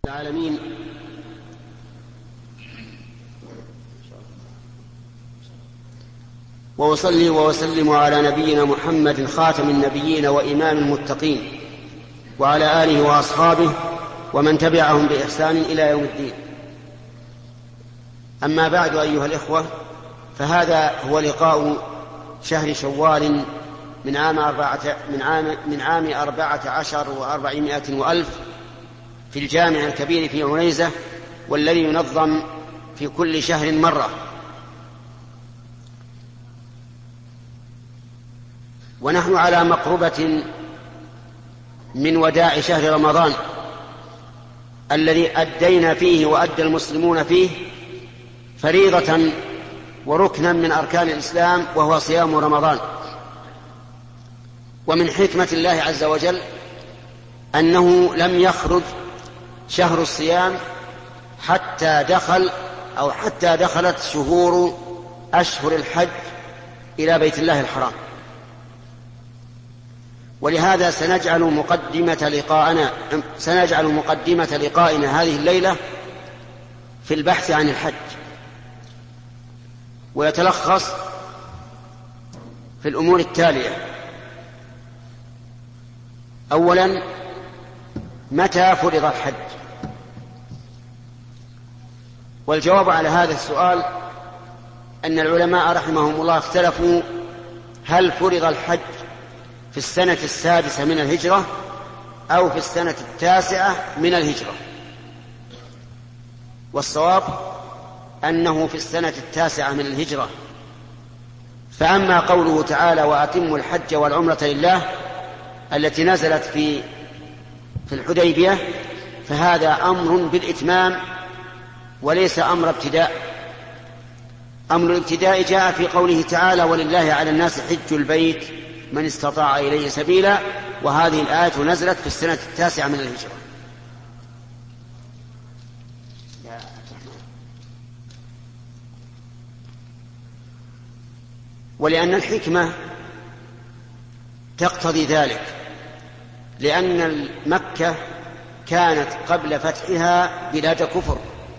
العالمين. وأصلي وأسلم على نبينا محمد خاتم النبيين وإمام المتقين وعلى آله وأصحابه ومن تبعهم بإحسان إلى يوم الدين. أما بعد أيها الإخوة، فهذا هو لقاء شهر شوال من عام 14 و400 وألف في الجامع الكبير في عنيزة، والذي ينظم في كل شهر مرة. ونحن على مقربة من وداع شهر رمضان الذي أدينا فيه وأدى المسلمون فيه فريضة وركنا من أركان الإسلام، وهو صيام رمضان. ومن حكمة الله عز وجل أنه لم يخرج شهر الصيام حتى دخلت شهور أشهر الحج إلى بيت الله الحرام. ولهذا سنجعل مقدمة لقائنا هذه الليلة في البحث عن الحج، ويتلخص في الأمور التالية. أولا، متى فرض الحج؟ والجواب على هذا السؤال أن العلماء رحمهم الله اختلفوا هل فرض الحج في السنة 6 من الهجرة أو في السنة 9 من الهجرة. والصواب أنه في السنة 9 من الهجرة. فأما قوله تعالى وأتموا الحج والعمرة لله التي نزلت في الحديبية، فهذا أمر بالإتمام وليس أمر ابتداء. أمر الابتداء جاء في قوله تعالى ولله على الناس حج البيت من استطاع إليه سبيلا، وهذه الآية نزلت في السنة 9 من الهجرة. ولأن الحكمة تقتضي ذلك، لأن مكة كانت قبل فتحها بلاد كفر،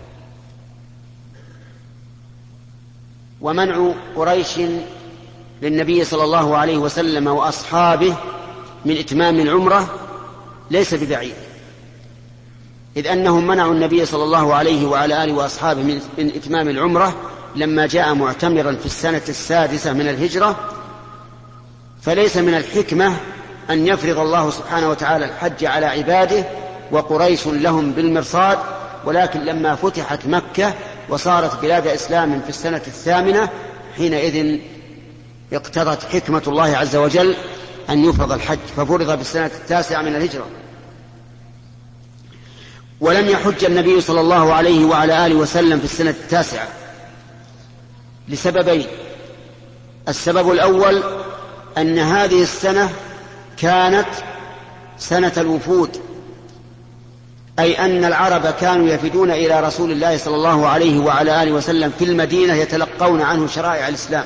ومنع قريش للنبي صلى الله عليه وسلم وأصحابه من إتمام العمرة ليس ببعيد، إذ أنهم منعوا النبي صلى الله عليه وعلى آله وأصحابه من إتمام العمرة لما جاء معتمرا في السنة 6 من الهجرة. فليس من الحكمة أن يفرض الله سبحانه وتعالى الحج على عباده وقريش لهم بالمرصاد، ولكن لما فتحت مكة وصارت بلاد إسلام في السنة 8 حينئذ اقتضت حكمة الله عز وجل أن يفرض الحج، ففرض بالسنة 9 من الهجرة. ولم يحج النبي صلى الله عليه وعلى آله وسلم في السنة 9 لسببين. السبب الأول أن هذه السنة كانت سنة الوفود، أي أن العرب كانوا يفدون إلى رسول الله صلى الله عليه وعلى آله وسلم في المدينة يتلقون عنه شرائع الإسلام،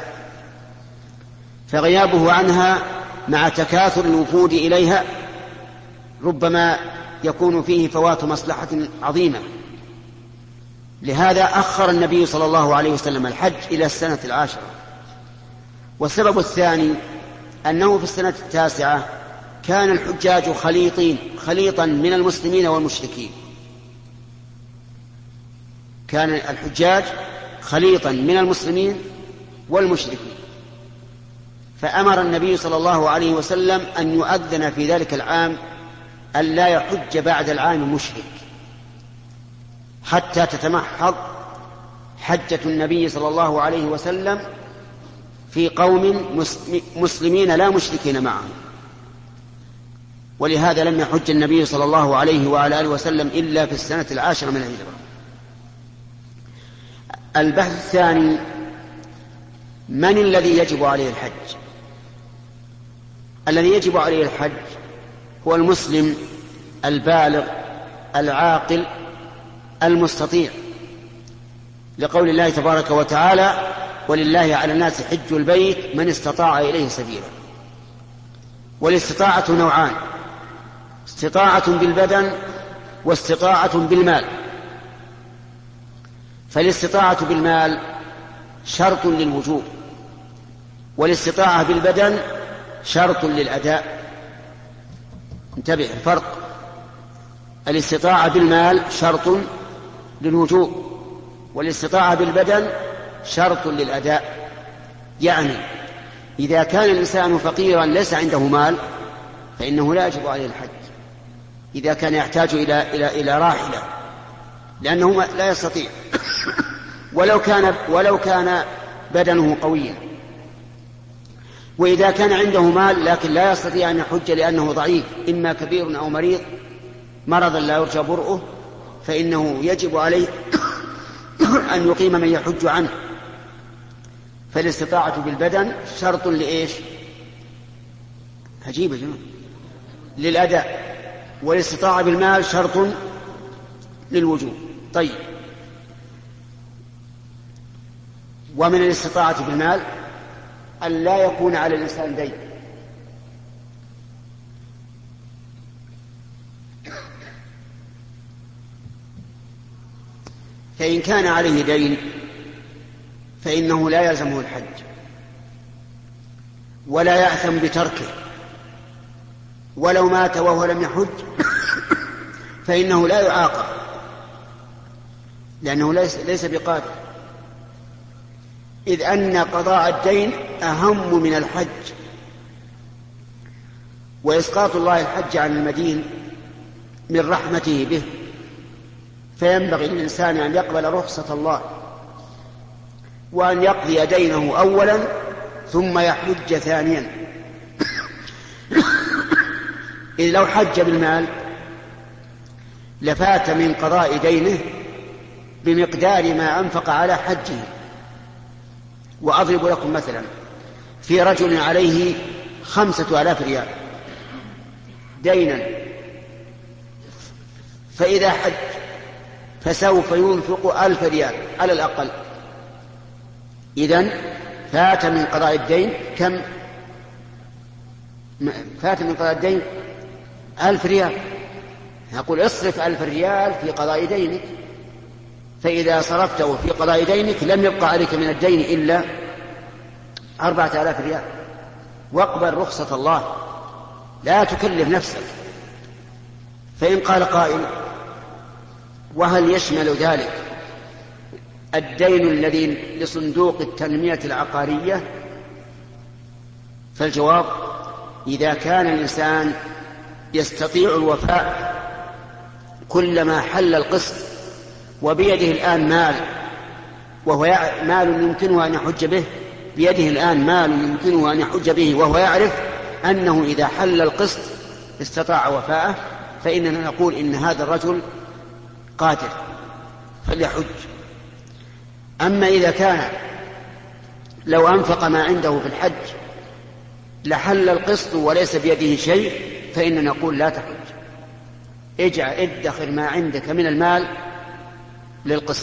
فغيابه عنها مع تكاثر الوفود إليها ربما يكون فيه فوات مصلحة عظيمة. لهذا أخر النبي صلى الله عليه وسلم الحج إلى السنة 10. والسبب الثاني أنه في السنة 9 كان الحجاج خليطا من المسلمين والمشركين، كان الحجاج خليطا من المسلمين والمشركين، فأمر النبي صلى الله عليه وسلم أن يؤذن في ذلك العام أن لا يحج بعد العام مشرك حتى تتمحض حجة النبي صلى الله عليه وسلم في قوم مسلمين لا مشركين معهم. ولهذا لم يحج النبي صلى الله عليه وعلى آله وسلم إلا في السنة 10 من الهجرة. البحث الثاني: من الذي يجب عليه الحج؟ الذي يجب عليه الحج هو المسلم البالغ العاقل المستطيع، لقول الله تبارك وتعالى ولله على الناس حج البيت من استطاع إليه سبيلا. والاستطاعة نوعان: استطاعة بالبدن واستطاعة بالمال. فالاستطاعة بالمال شرط للوجوب، والاستطاعة بالبدن شرط للأداء. انتبه الفرق، الاستطاعة بالمال شرط للوجوب، والاستطاعة بالبدن شرط للأداء. يعني إذا كان الإنسان فقيرا ليس عنده مال فإنه لا يجب عليه الحج، إذا كان يحتاج إلى راحلة لأنه لا يستطيع ولو كان بدنه قويا. وإذا كان عنده مال لكن لا يستطيع أن يحج لأنه ضعيف، إما كبير أو مريض مرضا لا يرجى برؤه، فإنه يجب عليه أن يقيم من يحج عنه. فالاستطاعة بالبدن شرط لإيش؟ عجيب يا جماعة، للأداء، والاستطاعة بالمال شرط للوجوب. طيب، ومن الاستطاعة بالمال أن لا يكون على الإنسان دين. فإن كان عليه دين فإنه لا يلزمه الحج ولا يأثم بتركه، ولو مات وهو لم يحج فإنه لا يعاقب لأنه ليس بقادر، إذ أن قضاء الدين أهم من الحج. وإسقاط الله الحج عن المدين من رحمته به، فينبغي للإنسان أن يقبل رخصة الله وأن يقضي دينه أولا ثم يحج ثانيا. إذ لو حج بالمال لفات من قضاء دينه بمقدار ما أنفق على حجه. وأضرب لكم مثلا، في رجل عليه 5000 ريال دينا، فإذا حج فسوف ينفق 1000 ريال على الأقل، إذن فات من قضاء الدين كم؟ فات من قضاء الدين 1000 ريال. نقول اصرف 1000 ريال في قضاء دينك، فإذا صرفته في قضاء دينك لم يبقى عليك من الدين إلا 4000 ريال. واقبل رخصة الله، لا تكلف نفسك. فإن قال قائل: وهل يشمل ذلك الدين الذي لصندوق التنمية العقارية؟ فالجواب: إذا كان الإنسان يستطيع الوفاء كلما حل القسط وبيده الآن مال وهو مال يمكنه أن يحج به، بيده الآن مال يمكنه أن يحج به وهو يعرف أنه إذا حل القسط استطاع وفاءه، فإننا نقول إن هذا الرجل قادر فليحج. أما إذا كان لو أنفق ما عنده في الحج لحل القسط وليس بيده شيء، فإننا نقول لا تحج، ادخر ما عندك من المال للقسط،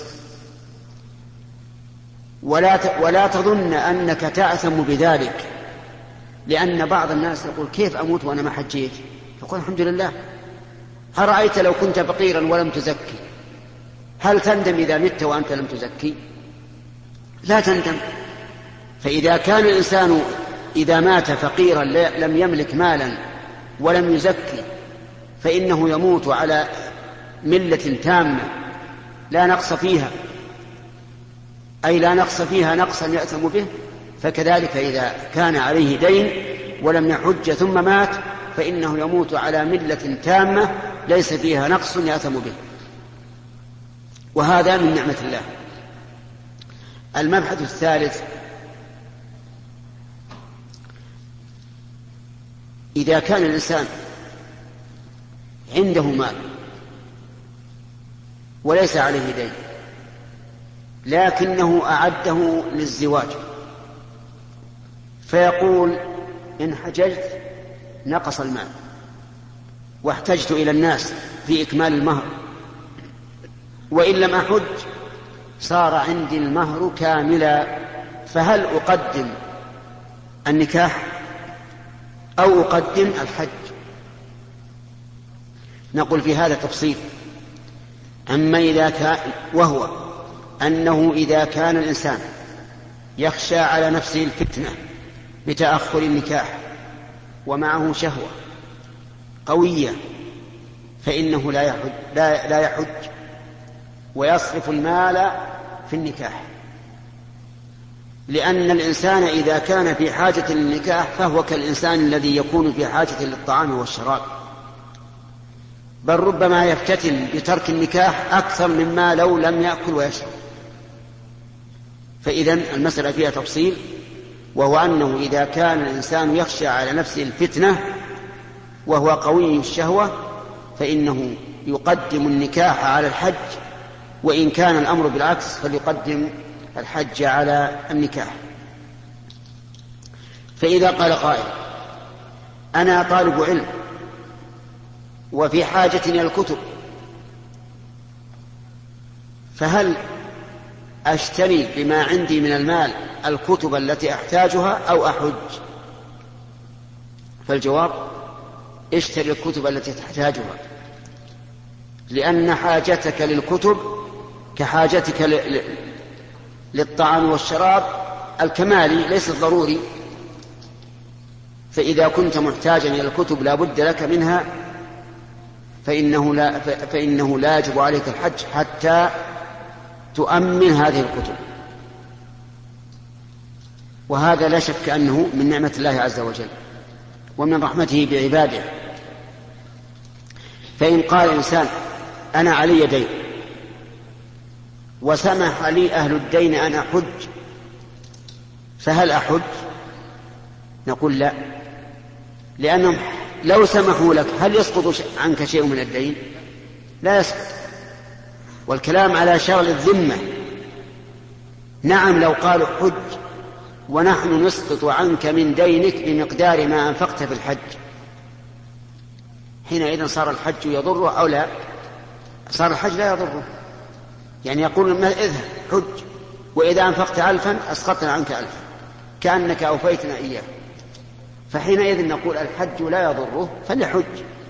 ولا تظن أنك تأثم بذلك، لأن بعض الناس يقول: كيف أموت وأنا ما حجيت؟ يقول: الحمد لله. هل رأيت لو كنت فقيرا ولم تزكي هل تندم إذا مت وأنت لم تزكي؟ لا تندم. فإذا كان الإنسان إذا مات فقيرا لم يملك مالا ولم يزكي فإنه يموت على ملة تامة لا نقص فيها، أي لا نقص فيها نقصا يأثم به. فكذلك إذا كان عليه دين ولم يحج ثم مات فإنه يموت على ملة تامة ليس فيها نقص يأثم به، وهذا من نعمة الله. المبحث الثالث: إذا كان الإنسان عنده مال وليس عليه دين لكنه أعده للزواج، فيقول: إن حججت نقص المال واحتجت إلى الناس في إكمال المهر، وإن لم أحج صار عندي المهر كاملا، فهل أقدم النكاح أو أقدم الحج؟ نقول في هذا تفصيل، أما إذا كان وهو أنه إذا كان الإنسان يخشى على نفسه الفتنة بتأخر النكاح ومعه شهوة قوية فإنه لا يحج ويصرف المال في النكاح، لأن الإنسان إذا كان في حاجة للنكاح فهو كالإنسان الذي يكون في حاجة للطعام والشراب، بل ربما يفتتن بترك النكاح أكثر مما لو لم يأكل ويشرب. فإذن المسألة فيها تفصيل، وهو أنه إذا كان الإنسان يخشى على نفسه الفتنة وهو قوي الشهوة فإنه يقدم النكاح على الحج، وإن كان الأمر بالعكس فليقدم الحج على النكاح. فإذا قال قائل أنا طالب علم وفي حاجة إلى الكتب، فهل أشتري بما عندي من المال الكتب التي أحتاجها أو أحج؟ فالجواب اشتري الكتب التي تحتاجها، لأن حاجتك للكتب كحاجتك للطعام والشراب الكمالي ليس الضروري. فإذا كنت محتاجا إلى الكتب لا بد لك منها فإنه لا يجب عليك الحج حتى تؤمن هذه الكتب، وهذا لا شك أنه من نعمة الله عز وجل ومن رحمته بعباده. فإن قال الإنسان أنا علي دين وسمح لي أهل الدين أن أحج، فهل أحج؟ نقول لا، لأنهم لو سمحوا لك هل يسقط عنك شيء من الدين؟ لا يسقط، والكلام على شغل الذمة. نعم لو قالوا حج ونحن نسقط عنك من دينك بمقدار ما أنفقت في الحج، حينئذ صار الحج يضره أو لا؟ صار الحج لا يضره، يعني يقول اذهب حج وإذا أنفقت 1000 أسقطنا عنك 1000 كأنك أوفيتنا إياه، فحينئذ نقول الحج لا يضره فليحج.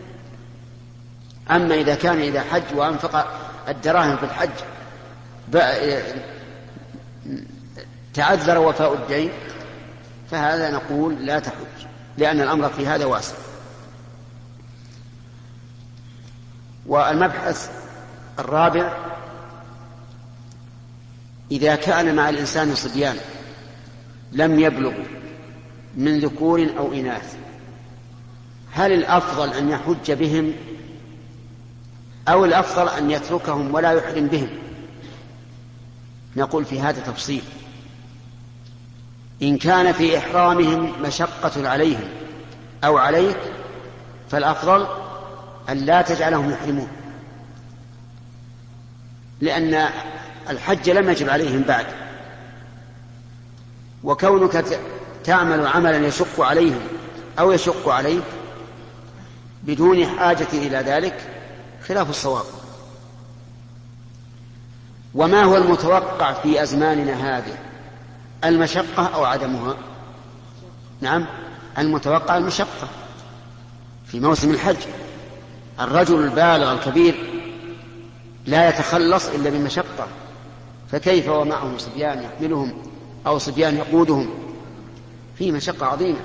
أما إذا كان إذا حج وأنفق الدراهم في الحج تعذر وفاء الدين فهذا نقول لا تحج، لأن الأمر في هذا واسع. والمبحث الرابع إذا كان مع الإنسان صبيان لم يبلغوا من ذكور أو إناث، هل الأفضل أن يحج بهم أو الأفضل أن يتركهم ولا يحرم بهم؟ نقول في هذا تفصيل. إن كان في إحرامهم مشقة عليهم أو عليك فالأفضل أن لا تجعلهم يحرمون، لأن الحج لم يجب عليهم بعد، وكونك تعمل عملا يشق عليهم أو يشق عليك بدون حاجة إلى ذلك خلاف الصواب. وما هو المتوقع في أزماننا هذه، المشقة أو عدمها؟ نعم المتوقع المشقة في موسم الحج. الرجل البالغ الكبير لا يتخلص إلا بمشقة، فكيف ومعهم صبيان يحملهم أو صبيان يقودهم؟ في مشقة عظيمة،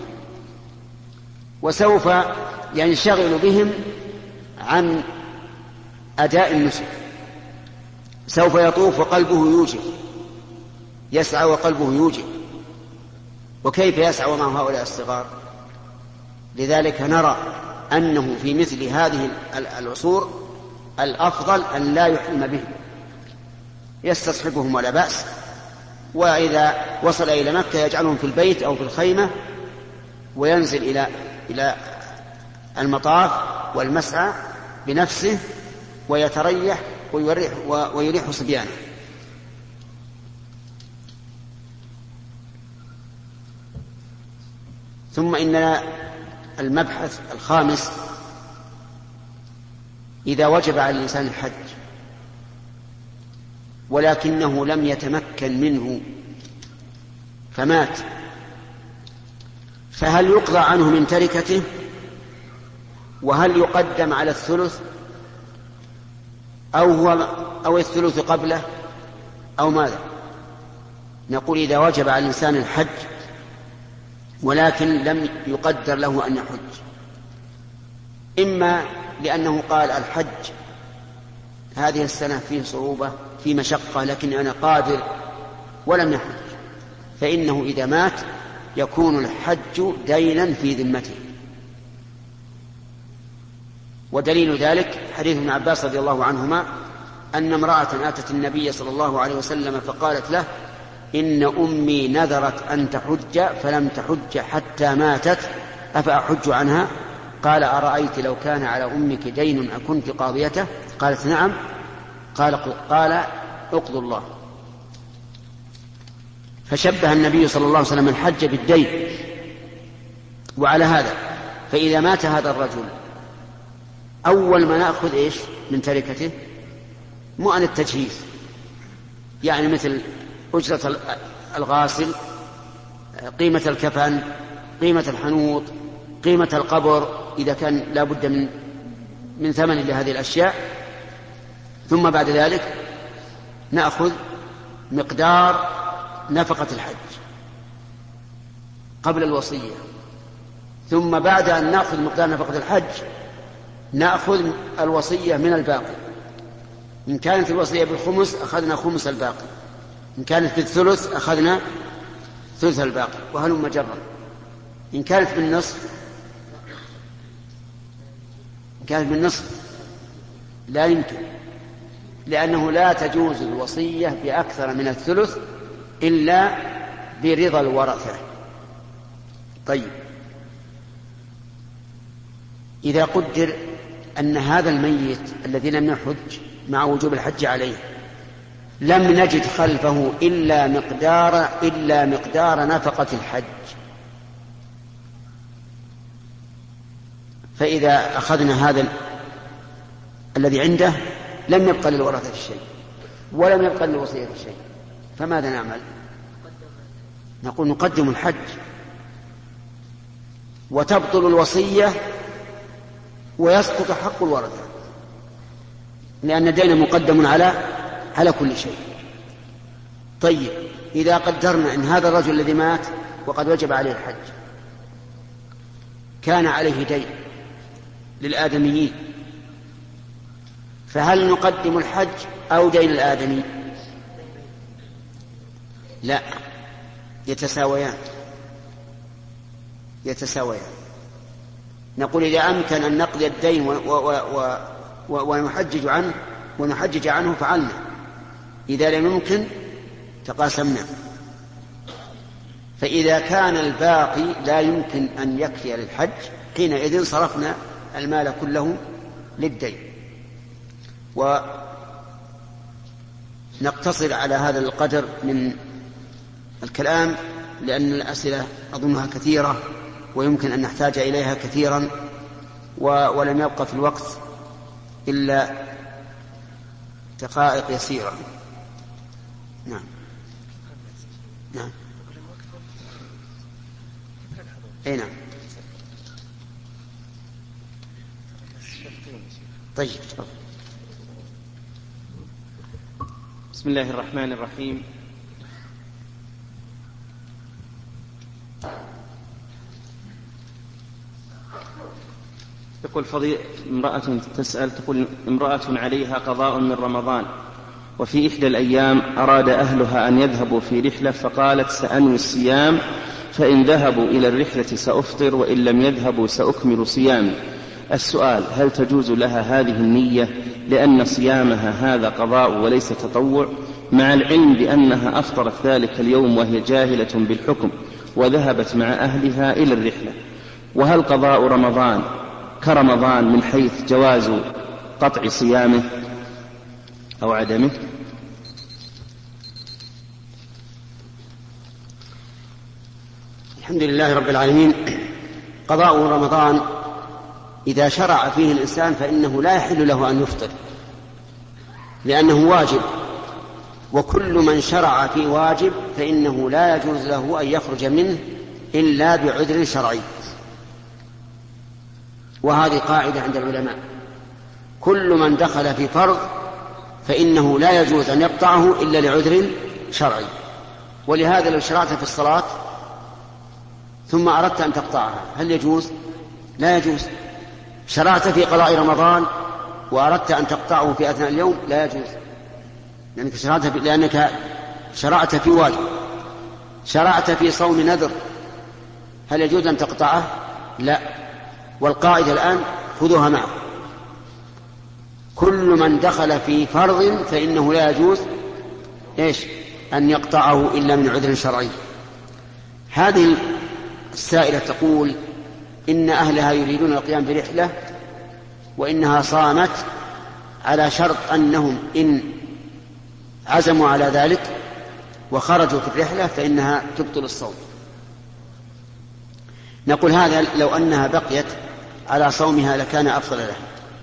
وسوف ينشغل بهم عن أداء النسك، سوف يطوف وقلبه يوجب، يسعى وقلبه يوجب، وكيف يسعى مع هؤلاء الصغار؟ لذلك نرى أنه في مثل هذه العصور الأفضل أن لا يحرم بهم، يستصحبهم ولا بأس، وإذا وصل إلى مكة يجعلهم في البيت أو في الخيمة وينزل إلى المطاف والمسعى بنفسه ويتريح ويريح صبيانه. ثم إن المبحث الخامس إذا وجب على الإنسان الحج ولكنه لم يتمكن منه فمات، فهل يقضى عنه من تركته؟ وهل يقدم على الثلث؟ أو الثلث قبله أو ماذا؟ نقول إذا وجب على الإنسان الحج ولكن لم يقدر له أن يحج، إما لأنه قال الحج هذه السنة فيه صعوبة فيه مشقة لكن أنا قادر ولم يحج، فإنه إذا مات يكون الحج دينا في ذمته. ودليل ذلك حديث ابن عباس رضي الله عنهما أن امرأة أتت النبي صلى الله عليه وسلم فقالت له إن أمي نذرت أن تحج فلم تحج حتى ماتت أفأحج عنها؟ قال أرأيت لو كان على أمك دين أكنت قاضيته؟ قالت نعم. قال اقضوا الله. فشبه النبي صلى الله عليه وسلم الحج بالدين. وعلى هذا فإذا مات هذا الرجل أول ما نأخذ إيش من تركته؟ مؤن التجهيز، يعني مثل أجرة الغاسل، قيمة الكفن، قيمة الحنوط، قيمة القبر إذا كان لا بد من ثمن لهذه الأشياء. ثم بعد ذلك نأخذ مقدار نفقة الحج قبل الوصية، ثم بعد أن نأخذ مقدار نفقة الحج نأخذ الوصية من الباقي. إن كانت الوصية بالخمس أخذنا خمس الباقي، إن كانت بالثلث أخذنا ثلث الباقي، وهلم جرا. إن كانت بالنصف لا يمكن، لأنه لا تجوز الوصية بأكثر من الثلث إلا برضا الورثة. طيب، إذا قدر أن هذا الميت الذي لم يحج مع وجوب الحج عليه لم نجد خلفه إلا مقدار نفقة الحج، فإذا أخذنا هذا الذي عنده لم يبقى للورثة شيء ولم يبقى للوصية شيء، فماذا نعمل؟ نقول نقدم الحج وتبطل الوصية ويسقط حق الورثة، لأن الدين مقدم على كل شيء. طيب، إذا قدرنا أن هذا الرجل الذي مات وقد وجب عليه الحج كان عليه دين للآدميين، فهل نقدم الحج أو دين الآدمي؟ لا، يتساويان. نقول إذا أمكن أن نقضي الدين ونحجج عنه فعلنا، إذا لم يمكن تقاسمنا. فإذا كان الباقي لا يمكن أن يكفي للحج حينئذ صرفنا المال كله للدين. ونقتصر على هذا القدر من الكلام، لأن الأسئلة أظنها كثيرة ويمكن أن نحتاج إليها كثيرا، ولم يبقى في الوقت إلا دقائق يسيرة. نعم. أي نعم. طيب. بسم الله الرحمن الرحيم. يقول امرأة تسأل، تقول امرأة عليها قضاء من رمضان، وفي إحدى الأيام أراد أهلها أن يذهبوا في رحلة، فقالت سأنوي الصيام، فإن ذهبوا إلى الرحلة سأفطر، وإن لم يذهبوا سأكمل صيامي. السؤال: هل تجوز لها هذه النية لأن صيامها هذا قضاء وليس تطوع، مع العلم بأنها أفطرت ذلك اليوم وهي جاهلة بالحكم وذهبت مع أهلها إلى الرحلة؟ وهل قضاء رمضان كرمضان من حيث جواز قطع صيامه أو عدمه؟ الحمد لله رب العالمين. قضاء رمضان إذا شرع فيه الإنسان فإنه لا يحل له أن يفطر، لأنه واجب، وكل من شرع في واجب فإنه لا يجوز له أن يخرج منه إلا بعذر شرعي. وهذه قاعدة عند العلماء: كل من دخل في فرض فإنه لا يجوز أن يقطعه إلا لعذر شرعي. ولهذا لو شرعت في الصلاة ثم أردت أن تقطعها هل يجوز؟ لا يجوز. شرعت في قضاء رمضان وأردت أن تقطعه في أثناء اليوم لا يجوز، لأنك شرعت في واجب. شرعت في صوم نذر هل يجوز أن تقطعه؟ لا. والقاعدة الآن خذوها معه، كل من دخل في فرض فإنه لا يجوز أن يقطعه إلا من عذر شرعي. هذه السائلة تقول إن أهلها يريدون القيام برحلة وإنها صامت على شرط أنهم إن عزموا على ذلك وخرجوا في الرحلة فإنها تبطل الصوم. نقول هذا لو أنها بقيت على صومها لكان أفضل لها،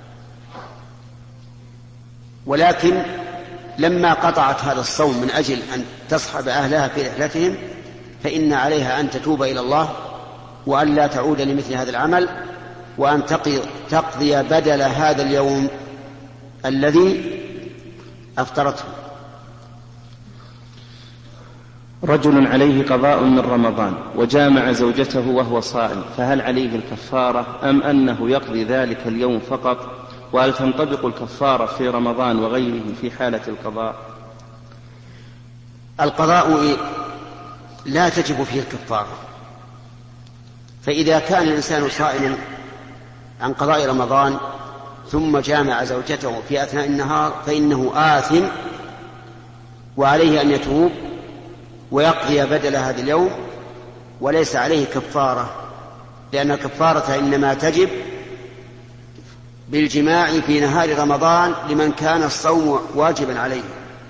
ولكن لما قطعت هذا الصوم من أجل أن تصحب أهلها في رحلتهم فإن عليها أن تتوب إلى الله وأن لا تعود لمثل هذا العمل، وأن تقضي بدل هذا اليوم الذي أفطرته. رجل عليه قضاء من رمضان وجامع زوجته وهو صائم، فهل عليه الكفارة أم أنه يقضي ذلك اليوم فقط؟ وهل تنطبق الكفارة في رمضان وغيره في حالة القضاء؟ القضاء لا تجب فيه الكفارة، فإذا كان الإنسان صائما عن قضاء رمضان ثم جامع زوجته في أثناء النهار فإنه آثم وعليه أن يتوب ويقضي بدل هذا اليوم، وليس عليه كفارة، لأن الكفارة إنما تجب بالجماع في نهار رمضان لمن كان الصوم واجبا عليه.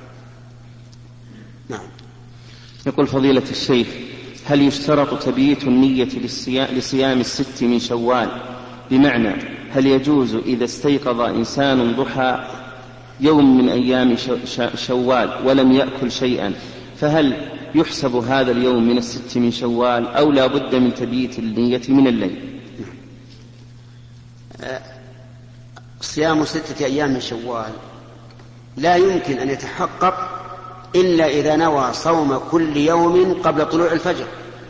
نعم. يقول فضيلة الشيخ: هل يشترط تبييت النية لصيام 6 من شوال؟ بمعنى هل يجوز إذا استيقظ إنسان ضحى يوم من أيام شوال ولم يأكل شيئا فهل يحسب هذا اليوم من 6 من شوال أو لا بد من تبييت النية من الليل؟ صيام 6 أيام من شوال لا يمكن أن يتحقق إلا إذا نوى صوم كل يوم قبل طلوع الفجر،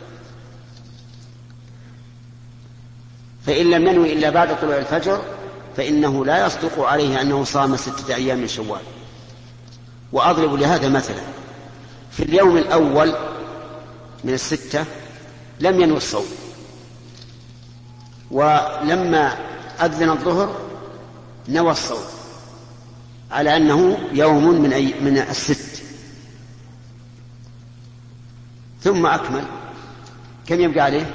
فإن لم ينوي إلا بعد طلوع الفجر فإنه لا يصدق عليه أنه صام 6 أيام من شوال. وأضرب لهذا مثلا: في اليوم الأول من 6 لم ينوي الصوم، ولما أذن الظهر نوى الصوم على أنه يوم من 6، ثم أكمل، كم يبقى عليه؟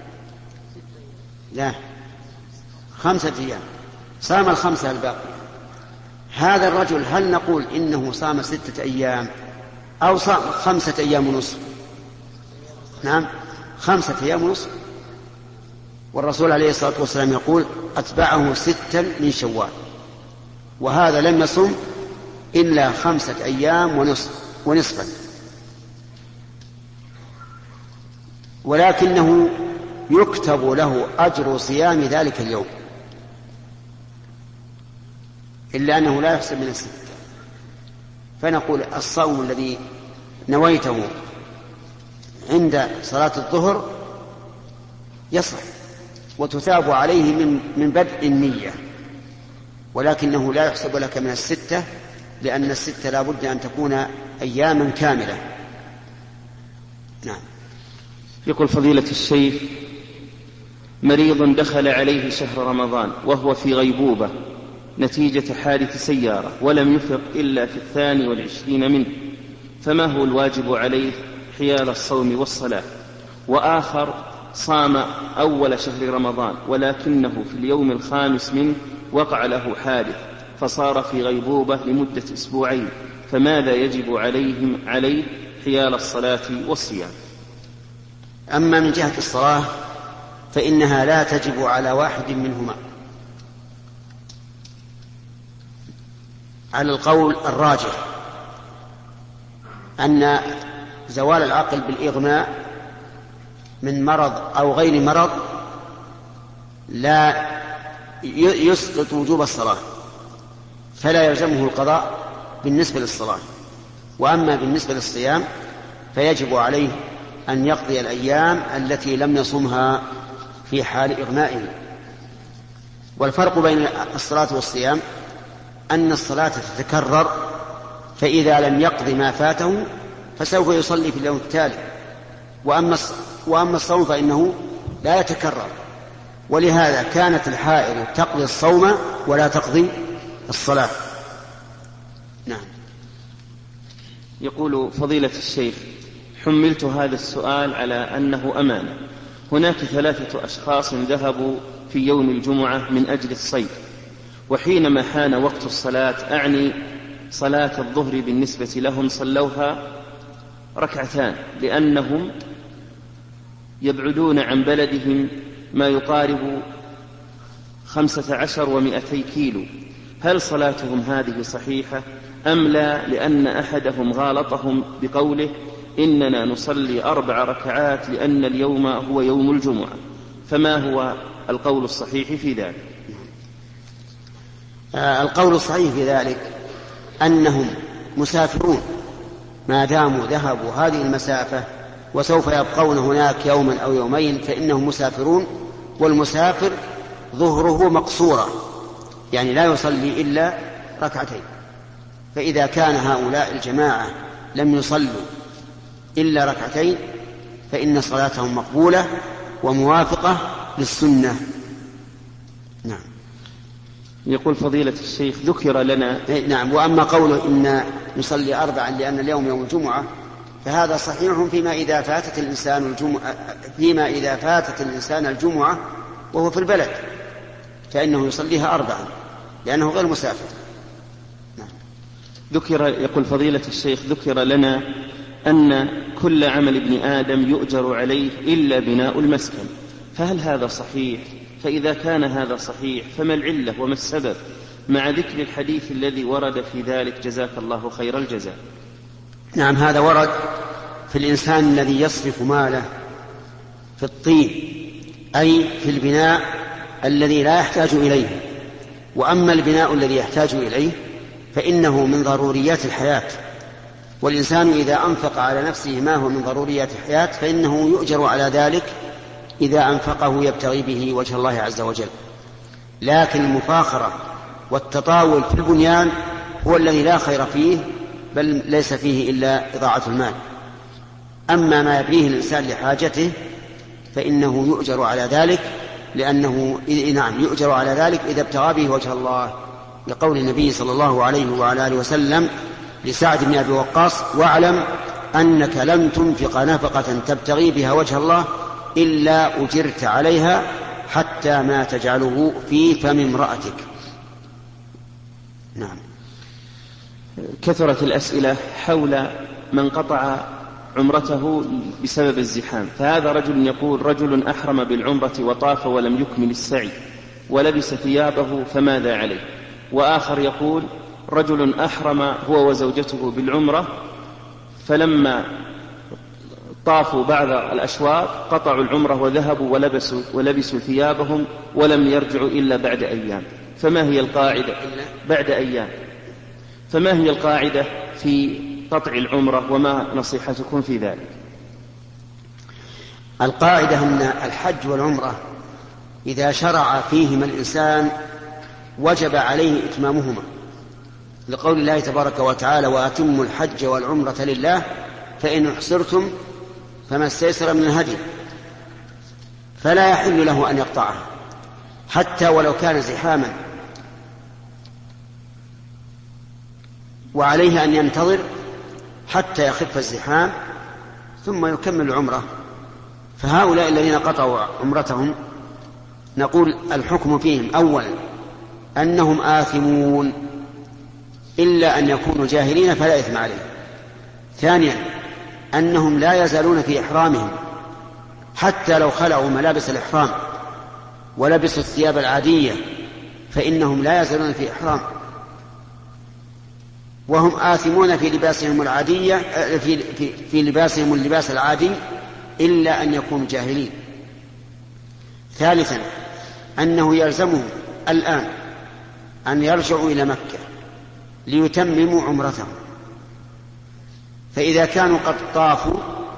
لا، 5 أيام، صام 5 الباقي. هذا الرجل هل نقول إنه صام 6 أيام أو صام 5 أيام ونصف؟ نعم، 5 أيام ونصف. والرسول عليه الصلاة والسلام يقول: أتبعه 6 من شوال، وهذا لم يصم إلا 5 أيام ونصفا، ولكنه يكتب له أجر صيام ذلك اليوم، إلا أنه لا يحسب من 6. فنقول الصوم الذي نويته عند صلاة الظهر يصح وتثاب عليه من بدء النية، ولكنه لا يحسب لك من 6، لأن 6 لا بد أن تكون أياما كاملة. نعم. يقول فضيلة الشيخ: مريض دخل عليه شهر رمضان وهو في غيبوبة نتيجة حادث سيارة ولم يفق إلا في 22 منه، فما هو الواجب عليه حيال الصوم والصلاة؟ وآخر صام أول شهر رمضان ولكنه في اليوم 5 منه وقع له حادث فصار في غيبوبة لمدة 2 أسبوع، فماذا يجب عليه حيال الصلاة والصيام؟ أما من جهة الصلاة فإنها لا تجب على واحد منهما، على القول الراجح أن زوال العقل بالإغماء من مرض أو غير مرض لا يسقط وجوب الصلاة، فلا يلزمه القضاء بالنسبة للصلاة. وأما بالنسبة للصيام فيجب عليه أن يقضي الأيام التي لم يصمها في حال إغمائه. والفرق بين الصلاة والصيام أن الصلاة تتكرر، فإذا لم يقض ما فاته فسوف يصلي في اليوم التالي. وأما الصوم فإنه لا يتكرر، ولهذا كانت الحائض تقضي الصوم ولا تقضي الصلاة. نعم. يقول فضيلة الشيخ: حملت هذا السؤال على أنه أمانة. هناك 3 أشخاص ذهبوا في يوم الجمعة من أجل الصيد، وحينما حان وقت الصلاة، أعني صلاة الظهر، بالنسبة لهم صلوها 2 لأنهم يبعدون عن بلدهم ما يقارب 15 و200 كيلو. هل صلاتهم هذه صحيحة أم لا؟ لأن أحدهم غالطهم بقوله: إننا نصلي 4 ركعات لأن اليوم هو يوم الجمعة. فما هو القول الصحيح في ذلك؟ القول الصحيح في ذلك أنهم مسافرون ما داموا ذهبوا هذه المسافة وسوف يبقون هناك يوما أو يومين، فإنهم مسافرون، والمسافر ظهره مقصورة، يعني لا يصلي إلا 2. فإذا كان هؤلاء الجماعة لم يصلوا إلا 2 فإن صلاتهم مقبولة وموافقة للسنة. نعم. يقول فضيلة الشيخ: ذكر لنا. نعم. وأما قوله إن نصلي 4 لأن اليوم يوم الجمعة فهذا صحيح فيما إذا فاتت الإنسان الجمعة وهو في البلد، فإنه يصليها 4 لأنه غير مسافر. نعم. يقول فضيلة الشيخ: ذكر لنا أن كل عمل ابن آدم يؤجر عليه إلا بناء المسكن، فهل هذا صحيح؟ فإذا كان هذا صحيح فما العلة وما السبب، مع ذكر الحديث الذي ورد في ذلك؟ جزاك الله خير الجزاء. نعم، هذا ورد في الإنسان الذي يصرف ماله في الطين، أي في البناء الذي لا يحتاج إليه. وأما البناء الذي يحتاج إليه فإنه من ضروريات الحياة، والإنسان إذا أنفق على نفسه ما هو من ضروريات الحياة فإنه يؤجر على ذلك إذا أنفقه يبتغي به وجه الله عز وجل. لكن المفاخرة والتطاول في البنيان هو الذي لا خير فيه، بل ليس فيه إلا إضاعة المال. أما ما يبنيه الإنسان لحاجته فإنه يؤجر على ذلك، لأنه يؤجر على ذلك إذا ابتغى به وجه الله، لقول النبي صلى الله عليه وعلى آله وسلم لسعد بن أبي وقاص: واعلم أنك لن تنفق نفقة تبتغي بها وجه الله إلا أجرت عليها حتى ما تجعله في فم امرأتك. نعم. كثرت الأسئلة حول من قطع عمرته بسبب الزحام. فهذا رجل يقول: رجل أحرم بالعمرة وطاف ولم يكمل السعي ولبس ثيابه فماذا عليه؟ وآخر يقول: رجل أحرم هو وزوجته بالعمرة فلما طافوا بعض الأشواط قطعوا العمرة وذهبوا ولبسوا ثيابهم ولم يرجعوا إلا بعد أيام. فما هي القاعدة؟ بعد أيام. فما هي القاعدة في قطع العمرة وما نصيحتكم في ذلك؟ القاعدة أن الحج والعمرة إذا شرع فيهما الإنسان وجب عليه إتمامهما، لقول الله تبارك وتعالى: وأتموا الحج والعمرة لله فإن احصرتم فما استيسر من الهدي. فلا يحل له أن يقطعها حتى ولو كان زحاما، وعليه أن ينتظر حتى يخف الزحام ثم يكمل العمرة. فهؤلاء الذين قطعوا عمرتهم نقول الحكم فيهم: أولا أنهم آثمون إلا أن يكونوا جاهلين فلا إثم عليهم. ثانيا أنهم لا يزالون في إحرامهم حتى لو خلعوا ملابس الإحرام ولبسوا الثياب العادية فإنهم لا يزالون في إحرام، وهم آثمون في لباسهم العادية في لباسهم اللباس العادي إلا أن يكونوا جاهلين. ثالثا أنه يلزمهم الآن أن يرجعوا إلى مكة ليتمموا عمرتهم. فإذا كانوا قد طافوا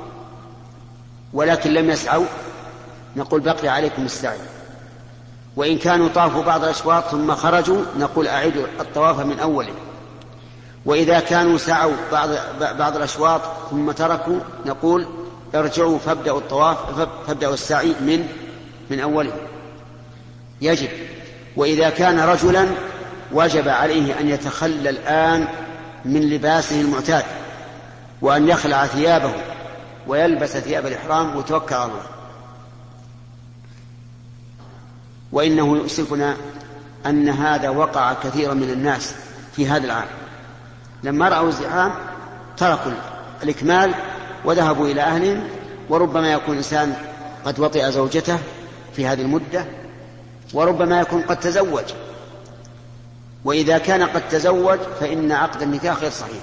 ولكن لم يسعوا نقول بقي عليكم السعي، وإن كانوا طافوا بعض الأشواط ثم خرجوا نقول أعيدوا الطواف من أوله، وإذا كانوا سعوا بعض الأشواط ثم تركوا نقول ارجعوا فابدأوا السعي من أوله. يجب. وإذا كان رجلا وجب عليه أن يتخلى الآن من لباسه المعتاد وأن يخلع ثيابه ويلبس ثياب الإحرام ويتوكل على الله. وإنه يؤسفنا أن هذا وقع كثيرا من الناس في هذا العام، لما رأوا الزحام تركوا الإكمال وذهبوا إلى أهلهم، وربما يكون إنسان قد وطئ زوجته في هذه المدة، وربما يكون قد تزوج، وإذا كان قد تزوج فإن عقد النكاح غير صحيح.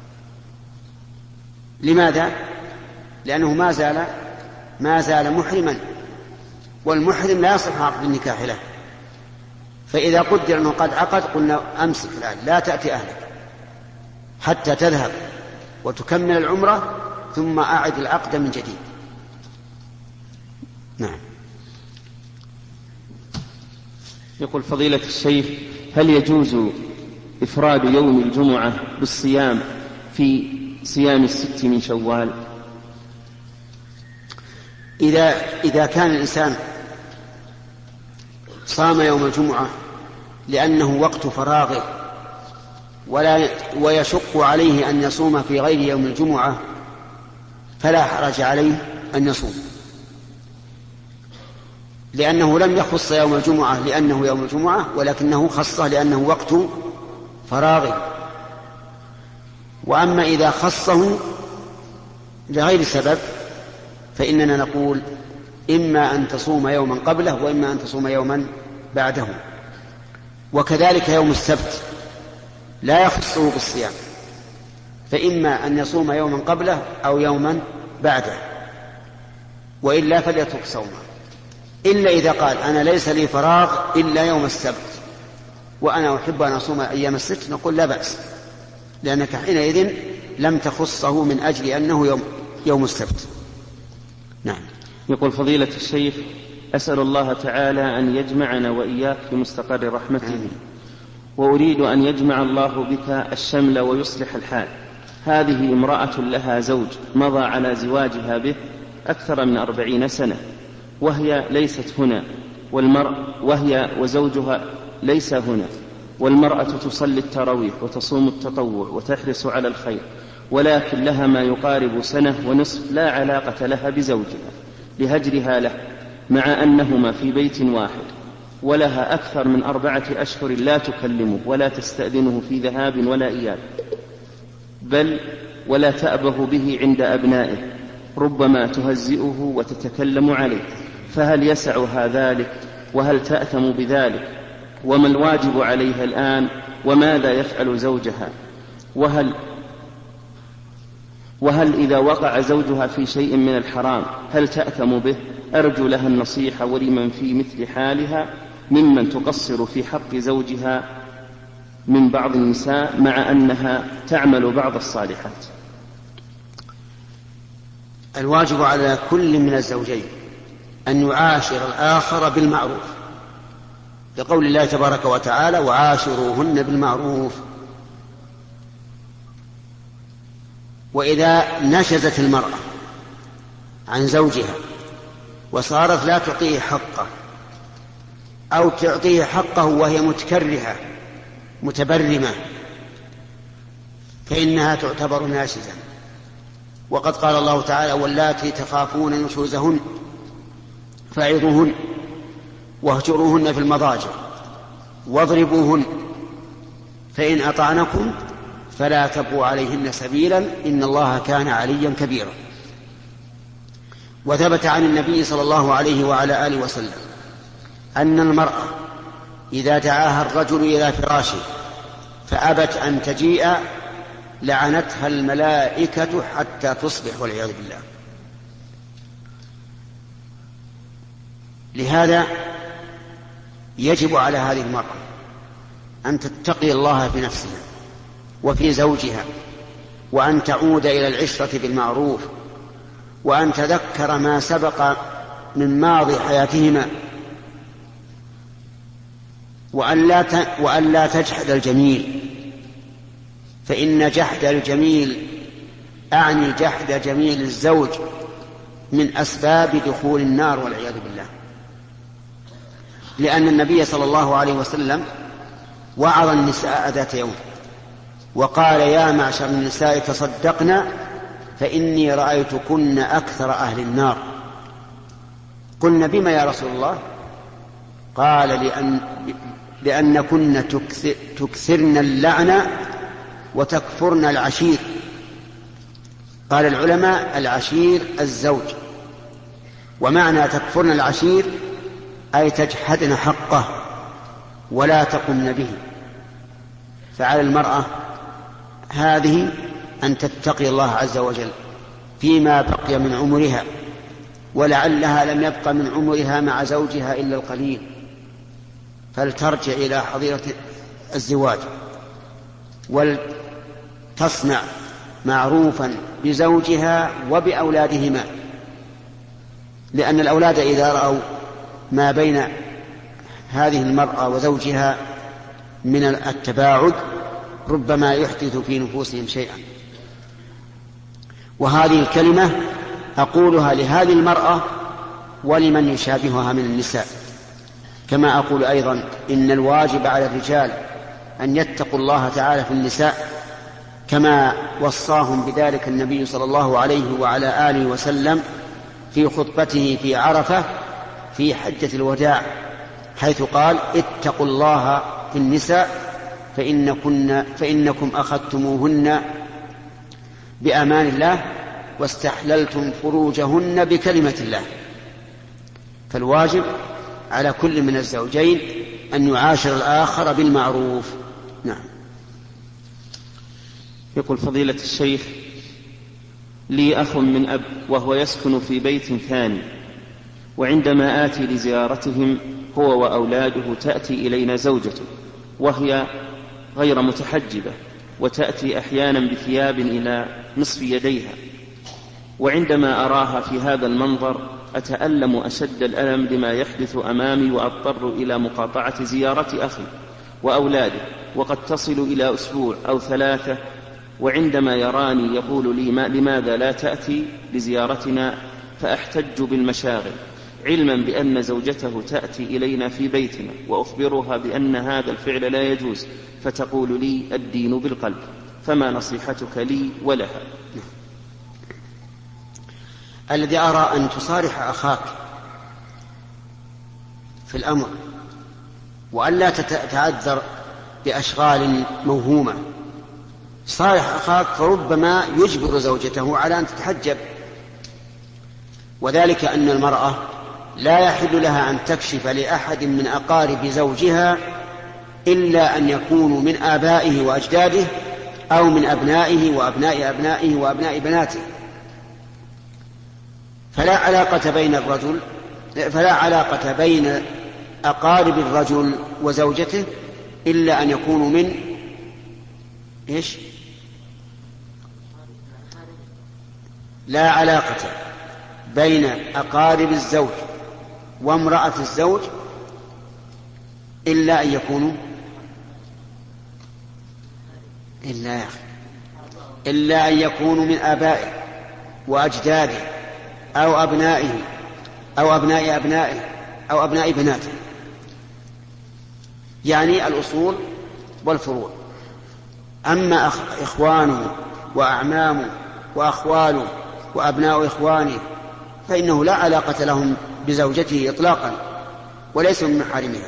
لماذا؟ لأنه ما زال محرما، والمحرم لا يصح عقد النكاح له. فإذا قدر أنه قد عقد قلنا أمسك الآن لا تأتي أهلك حتى تذهب وتكمل العمرة ثم أعد العقد من جديد. نعم. يقول فضيلة الشيخ: هل يجوز إفراد يوم الجمعة بالصيام في صيام 6 من شوال؟ إذا كان الإنسان صام يوم الجمعة لأنه وقت فراغه ويشق عليه أن يصوم في غير يوم الجمعة فلا حرج عليه أن يصوم، لأنه لم يخص يوم الجمعة لأنه يوم الجمعة، ولكنه خصه لأنه وقت فراغه. وأما إذا خصه لغير سبب فإننا نقول إما أن تصوم يوما قبله وإما أن تصوم يوما بعده. وكذلك يوم السبت لا يخصه بالصيام، فإما أن يصوم يوما قبله أو يوما بعده، وإلا فليترك صومه، إلا إذا قال أنا ليس لي فراغ إلا يوم السبت وأنا أحب أن أصوم أيام الست، نقول لا بأس، لأنك حينئذ لم تخصه من أجل أنه يوم السبت. نعم. يقول فضيلة الشيخ: أسأل الله تعالى أن يجمعنا وإياك في مستقر رحمته، وأريد أن يجمع الله بك الشمل ويصلح الحال. هذه امرأة لها زوج مضى على زواجها به أكثر من 40 سنة، وهي ليست هنا، وهي وزوجها ليس هنا، والمرأة تصلي التراويح وتصوم التطوع وتحرص على الخير، ولكن لها ما يقارب 1.5 سنة لا علاقة لها بزوجها لهجرها له، مع أنهما في بيت واحد، ولها أكثر من 4 أشهر لا تكلمه ولا تستأذنه في ذهاب ولا إياب، بل ولا تأبه به عند أبنائه، ربما تهزئه وتتكلم عليه. فهل يسعها ذلك؟ وهل تأثم بذلك؟ وما الواجب عليها الآن؟ وماذا يفعل زوجها؟ وهل إذا وقع زوجها في شيء من الحرام هل تأثم به؟ أرجو لها النصيحة ولمن في مثل حالها ممن تقصر في حق زوجها من بعض النساء مع أنها تعمل بعض الصالحات. الواجب على كل من الزوجين أن يعاشر الآخر بالمعروف، لقول الله تبارك وتعالى: وعاشروهن بالمعروف. وإذا نشزت المرأة عن زوجها وصارت لا تعطيه حقه أو تعطيه حقه وهي متكرهة متبرمة فإنها تعتبر ناشزة. وقد قال الله تعالى: واللاتي تخافون نشوزهن فعظوهن واهجروهن في المضاجع واضربوهن فإن أطعنكم فلا تبغوا عليهن سبيلا إن الله كان عليا كبيرا. وثبت عن النبي صلى الله عليه وعلى آله وسلم أن المرأة إذا دعاها الرجل إلى فراشه فأبت أن تجيء لعنتها الملائكة حتى تصبح والعياذ بالله. لهذا يجب على هذه المرأة أن تتقي الله في نفسها وفي زوجها، وأن تعود إلى العشرة بالمعروف، وأن تذكر ما سبق من ماضي حياتهما، وأن لا تجحد الجميل، فإن جحد الجميل أعني جحد جميل الزوج من أسباب دخول النار والعياذ بالله، لأن النبي صلى الله عليه وسلم وعظ النساء ذات يوم وقال: يا معشر النساء تصدقن فإني رأيتكن أكثر أهل النار. قلنا: بما يا رسول الله؟ قال: لأنكن تكثرن اللعنة وتكفرن العشير. قال العلماء: العشير الزوج، ومعنى تكفرن العشير أي تجحدن حقه ولا تقمن به. فعلى المرأة هذه أن تتقي الله عز وجل فيما بقي من عمرها، ولعلها لم يبق من عمرها مع زوجها إلا القليل، فلترجع إلى حظيرة الزواج ولتصنع معروفا بزوجها وبأولادهما، لأن الأولاد إذا رأوا ما بين هذه المرأة وزوجها من التباعد ربما يحدث في نفوسهم شيئا. وهذه الكلمة أقولها لهذه المرأة ولمن يشابهها من النساء، كما أقول أيضا إن الواجب على الرجال أن يتقوا الله تعالى في النساء كما وصاهم بذلك النبي صلى الله عليه وعلى آله وسلم في خطبته في عرفة في حجة الوداع، حيث قال: اتقوا الله في النساء فإنكم أخذتموهن بأمان الله واستحللتم فروجهن بكلمة الله. فالواجب على كل من الزوجين أن يعاشر الآخر بالمعروف. نعم. يقول فضيلة الشيخ: لي أخ من أب وهو يسكن في بيت ثاني، وعندما آتي لزيارتهم هو وأولاده تأتي إلينا زوجته وهي غير متحجبة، وتأتي أحيانا بثياب إلى نصف يديها، وعندما أراها في هذا المنظر أتألم أشد الألم لما يحدث أمامي، وأضطر إلى مقاطعة زيارة أخي وأولاده، وقد تصل إلى أسبوع أو 3، وعندما يراني يقول لي: لماذا لا تأتي لزيارتنا؟ فأحتج بالمشاغل، علما بأن زوجته تأتي إلينا في بيتنا، وأخبرها بأن هذا الفعل لا يجوز، فتقول لي: الدين بالقلب. فما نصيحتك لي ولها؟ الذي أرى أن تصارح أخاك في الأمر، وأن لا تتعذر بأشغال موهومة. صارح أخاك، فربما يجبر زوجته على أن تتحجب، وذلك أن المرأة لا يحل لها أن تكشف لأحد من أقارب زوجها إلا أن يكونوا من آبائه وأجداده أو من أبنائه وأبناء أبنائه وأبناء بناته. فلا علاقة بين أقارب الرجل وزوجته إلا أن يكونوا من إيش؟ لا علاقة بين أقارب الزوج وامرأة الزوج إلا أن يكونوا إلا أن يكونوا من آبائه وأجداده أو أبنائه أو أبناء أبنائه أو أبناء بناته، يعني الأصول والفروع. أما إخوانه وأعمامه وأخواله وأبناء إخوانه فإنه لا علاقة لهم بزوجته إطلاقا وليس من محارمها.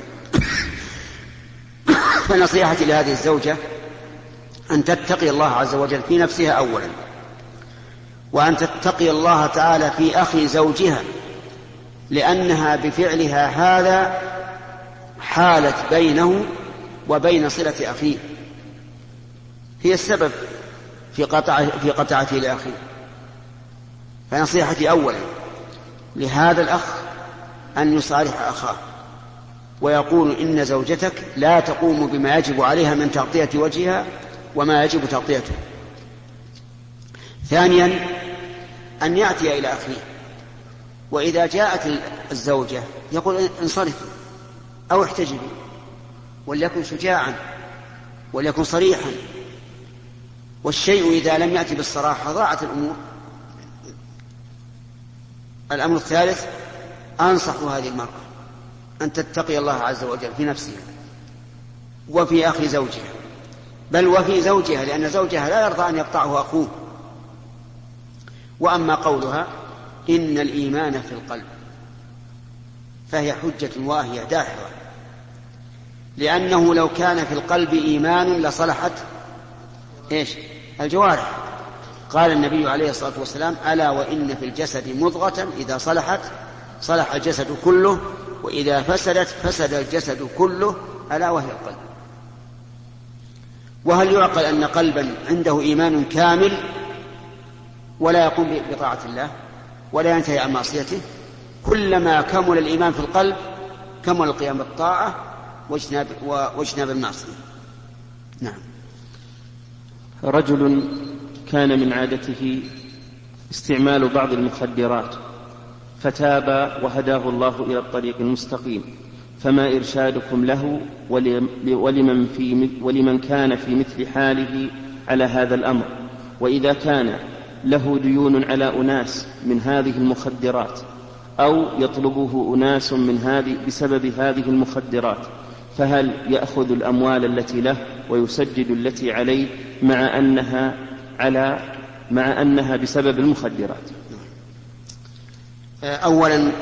فنصيحتي لهذه الزوجة أن تتقي الله عز وجل في نفسها أولا، وأن تتقي الله تعالى في أخي زوجها، لأنها بفعلها هذا حالت بينه وبين صلة أخيه، هي السبب في قطعته لأخيه. فنصيحتي أولا لهذا الأخ أن يصارح أخاه ويقول: إن زوجتك لا تقوم بما يجب عليها من تغطية وجهها وما يجب تغطيته. ثانيا أن يأتي إلى أخيه، وإذا جاءت الزوجة يقول انصرف أو احتجبي، وليكن شجاعا وليكن صريحا. والشيء إذا لم يأتي بالصراحة ضاعت الأمور. الأمر الثالث أنصح هذه المرأة أن تتقي الله عز وجل في نفسها وفي أخي زوجها، بل وفي زوجها، لأن زوجها لا يرضى أن يقطعه أخوه. وأما قولها إن الإيمان في القلب فهي حجة واهية داحضة، لأنه لو كان في القلب إيمان لصلحت الجوارح. قال النبي عليه الصلاة والسلام: ألا وإن في الجسد مضغة إذا صلحت صلح الجسد كله، وإذا فسدت فسد الجسد كله، ألا وهي القلب. وهل يعقل أن قلبا عنده إيمان كامل ولا يقوم بطاعة الله ولا ينتهي عن معصيته؟ كلما كمل الإيمان في القلب كمل القيام بالطاعة واجتناب المعصية. نعم. رجل كان من عادته استعمال بعض المخدرات فتاب وهداه الله إلى الطريق المستقيم، فما إرشادكم له ولمن كان في مثل حاله على هذا الأمر؟ وإذا كان له ديون على أناس من هذه المخدرات أو يطلبه أناس بسبب هذه المخدرات، فهل يأخذ الأموال التي له ويسدد التي عليه مع أنها بسبب المخدرات؟ أولا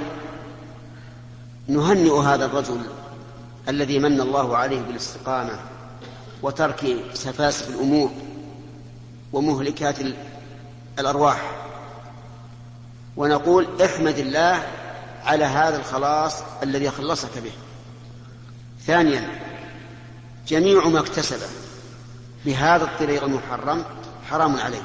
نهنئ هذا الرجل الذي من الله عليه بالاستقامة وترك سفاسف الأمور ومهلكات الأرواح، ونقول احمد الله على هذا الخلاص الذي خلصك به. ثانيا جميع ما اكتسب بهذا الطريق المحرم حرام عليه،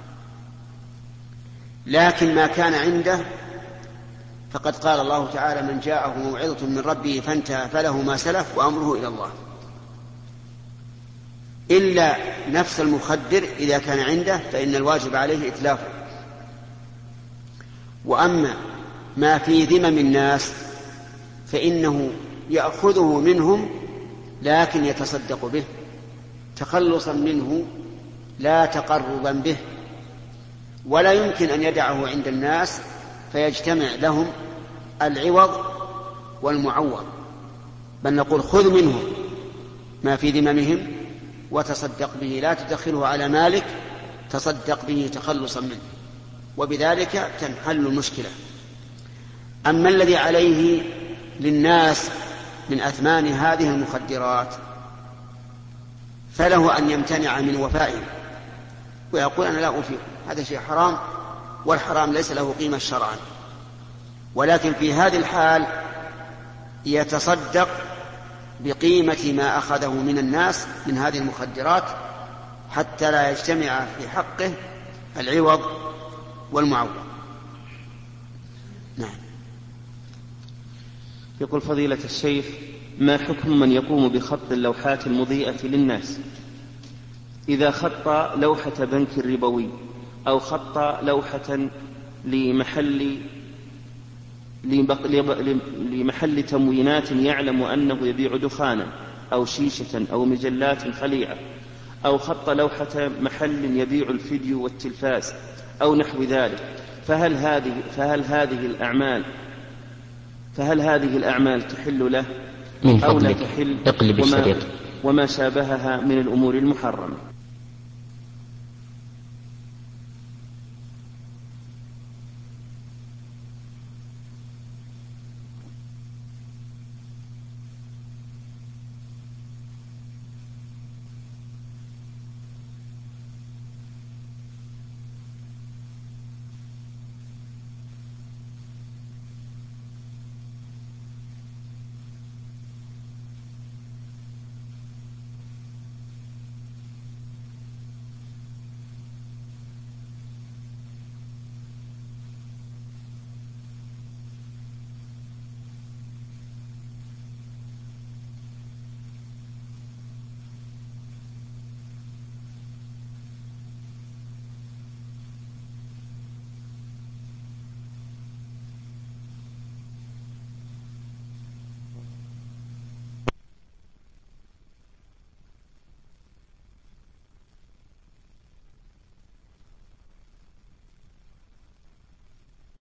لكن ما كان عنده فقد قال الله تعالى: من جاءه موعظة من ربه فانتهى فله ما سلف وأمره إلى الله، إلا نفس المخدر إذا كان عنده فإن الواجب عليه إتلافه. وأما ما في ذمم الناس فإنه يأخذه منهم لكن يتصدق به تخلصا منه لا تقربا به، ولا يمكن أن يدعه عند الناس فيجتمع لهم العوض والمعوض، بل نقول خذ منهم ما في ذممهم وتصدق به، لا تدخله على مالك، تصدق به تخلصا منه، وبذلك تنحل المشكلة. أما الذي عليه للناس من أثمان هذه المخدرات فله أن يمتنع من وفائه ويقول: أنا لا أوفيكم، هذا شيء حرام، والحرام ليس له قيمة شرعا. ولكن في هذه الحال يتصدق بقيمة ما أخذه من الناس من هذه المخدرات حتى لا يجتمع في حقه العوض والمعوض. نعم. يقول فضيلة الشيخ: ما حكم من يقوم بخط اللوحات المضيئة للناس؟ إذا خط لوحة بنك ربوي أو خط لوحة لمحل تموينات يعلم أنه يبيع دخانا أو شيشة أو مجلات خليعة، أو خط لوحة محل يبيع الفيديو والتلفاز أو نحو ذلك، فهل هذه الأعمال تحل له أو لا تحل؟ وما شابهها من الأمور المحرمة؟